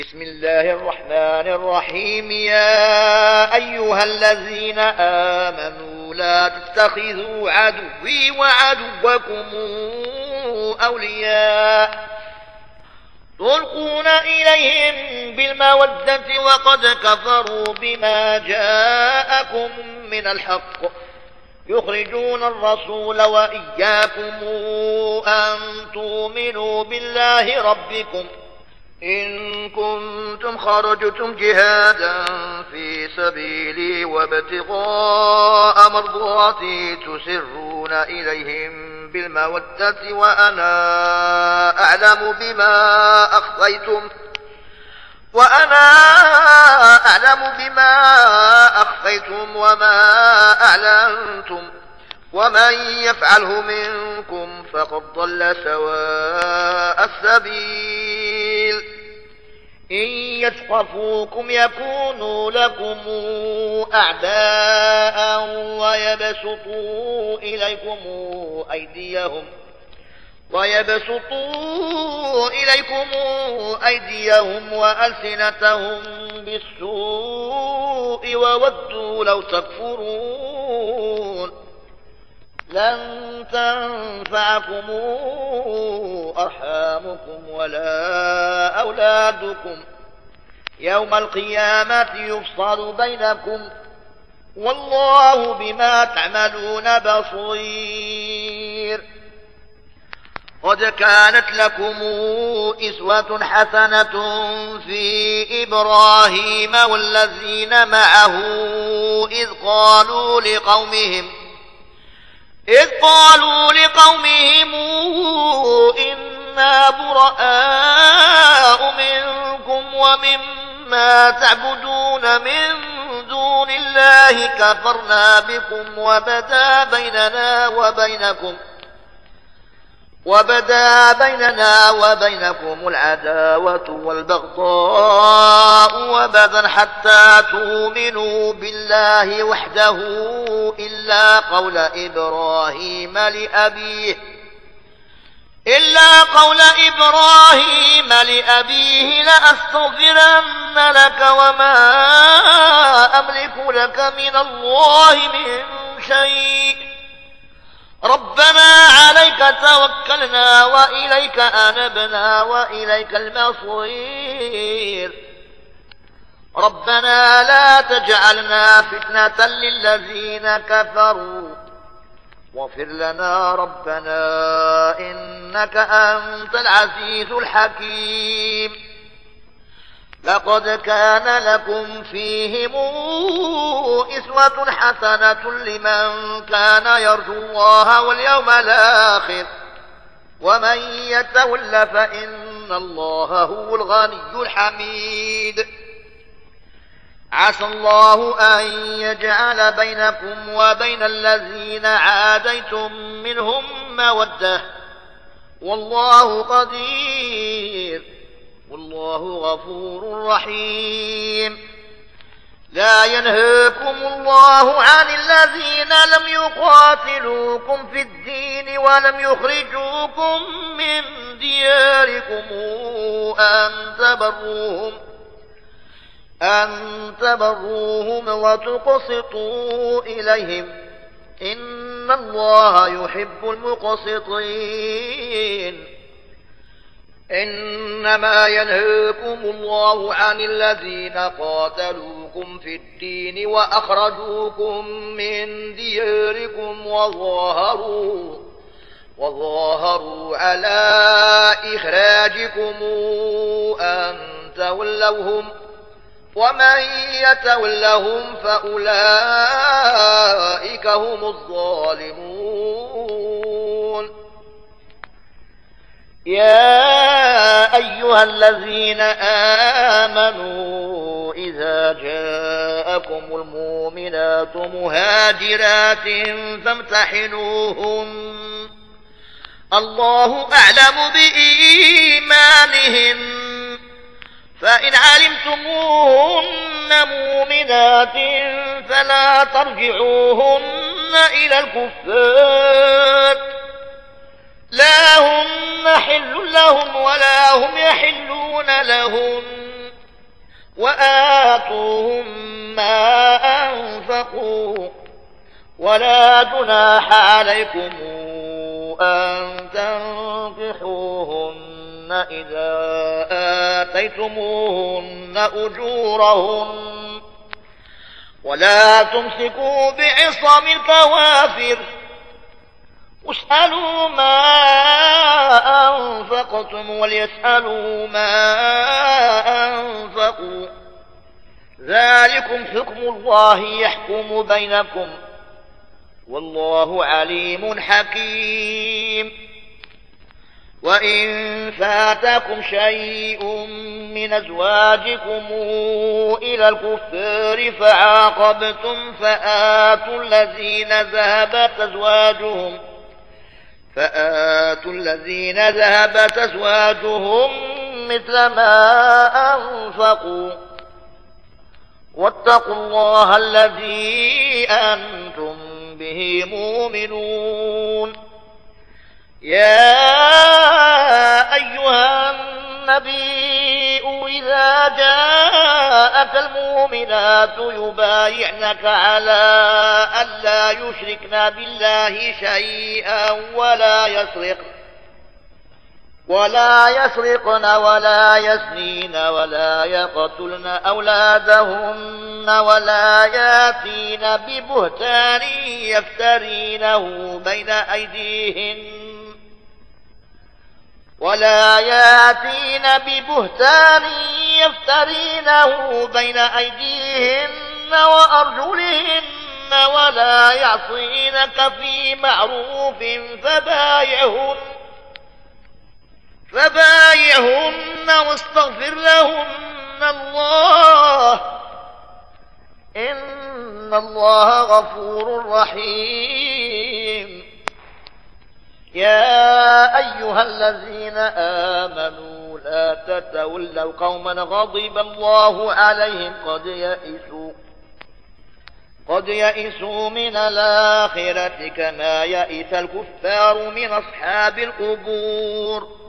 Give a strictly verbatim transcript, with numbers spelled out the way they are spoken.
بسم الله الرحمن الرحيم. يا أيها الذين آمنوا لا تتخذوا عدوي وعدوكم أولياء تلقون إليهم بالمودة وقد كفروا بما جاءكم من الحق يخرجون الرسول وإياكم أن تؤمنوا بالله ربكم إن كنتم خرجتم جهادا في سبيلي وابتغاء مرضاتي تسرون إليهم بالمودة وأنا أعلم بما أخفيتم وأنا أعلم بما أخفيتم وما أعلنتم ومن يفعله منكم فقد ضل سواء السبيل. إن يثقفوكم يكونوا لكم أعداء ويبسطوا إليكم أيديهم ويبسطوا إليكم أيديهم وألسنتهم بالسوء وودوا لو تكفرون. لن تنفعكم أرحامكم ولا أولادكم يوم القيامة يفصل بينكم والله بما تعملون بصير. قد كانت لكم أسوة حسنة في إبراهيم والذين معه إذ قالوا لقومهم إذ قالوا لقومهم إنا براء منكم ومما تعبدون من دون الله كفرنا بكم وبدا بيننا وبينكم وبدا بيننا وبينكم العداوة والبغضاء وبدا حتى تؤمنوا بالله وحده إلا قول إبراهيم لأبيه إلا قول إبراهيم لأبيه لأستغفرن لك وما أملك لك من الله من شيء ربنا عليك توكلنا وإليك أنبنا وإليك المصير. ربنا لا تجعلنا فتنة للذين كفروا واغفر لنا ربنا إنك أنت العزيز الحكيم. لقد كان لكم فيهم أسوة حسنة لمن كان يرجو الله واليوم الآخر ومن يتول فإن الله هو الغني الحميد. عسى الله أن يجعل بينكم وبين الذين عاديتم منهم مودة والله قدير والله غفور رحيم. لا ينهاكم الله عن الذين لم يقاتلوكم في الدين ولم يخرجوكم من دياركم أن تبروهم أن تبروهم وتقسطوا إليهم إن الله يحب المقسطين. إنما ينهاكم الله عن الذين قاتلوكم في الدين وأخرجوكم من دياركم وظاهروا وظاهروا على إخراجكم أن تولوهم ومن يتولهم فأولئك هم الظالمون. يا أيها الذين آمنوا إذا جاءكم المؤمنات مهاجرات فامتحنوهن الله أعلم بإيمانهن فإن علمتموهن مؤمنات فلا ترجعوهن إلى الكفار لا هن حل لهم ولا هم يحلون لهن وآتوهم ما أنفقوا ولا جناح عليكم أن تنكحوهن إذا آتيتموهن أجورهن ولا تمسكوا بعصم الكوافر واسألوا ما أنفقتم وليسألوا ما أنفقوا ذلكم حكم الله يحكم بينكم والله عليم حكيم. وإن فاتكم شيء من أزواجكم إلى الكفار فعاقبتم فآتوا الذين ذهبت أزواجهم فآتوا الذين ذهبت أزواجهم مثل ما أنفقوا واتقوا الله الذي أنتم به مؤمنون. يا أيها النبي إذا جاءك المؤمنات يبايعنك على ألا يشركن بالله شيئا ولا يسرقن ولا يسرقن ولا يزنين ولا يقتلن أولادهن ولا ياتين ببهتان يفترينه بين أيديهن ولا ياتين ببهتان يفترينه بين أيديهن وأرجلهن ولا يعصينك في معروف فبايعهن فبايعهن واستغفر لهن الله إن الله غفور رحيم. يا أيها الذين آمنوا لا تتولوا قوما غضب الله عليهم قد يئسوا قد يئسوا من الآخرة كما يئس الكفار من أصحاب القبور.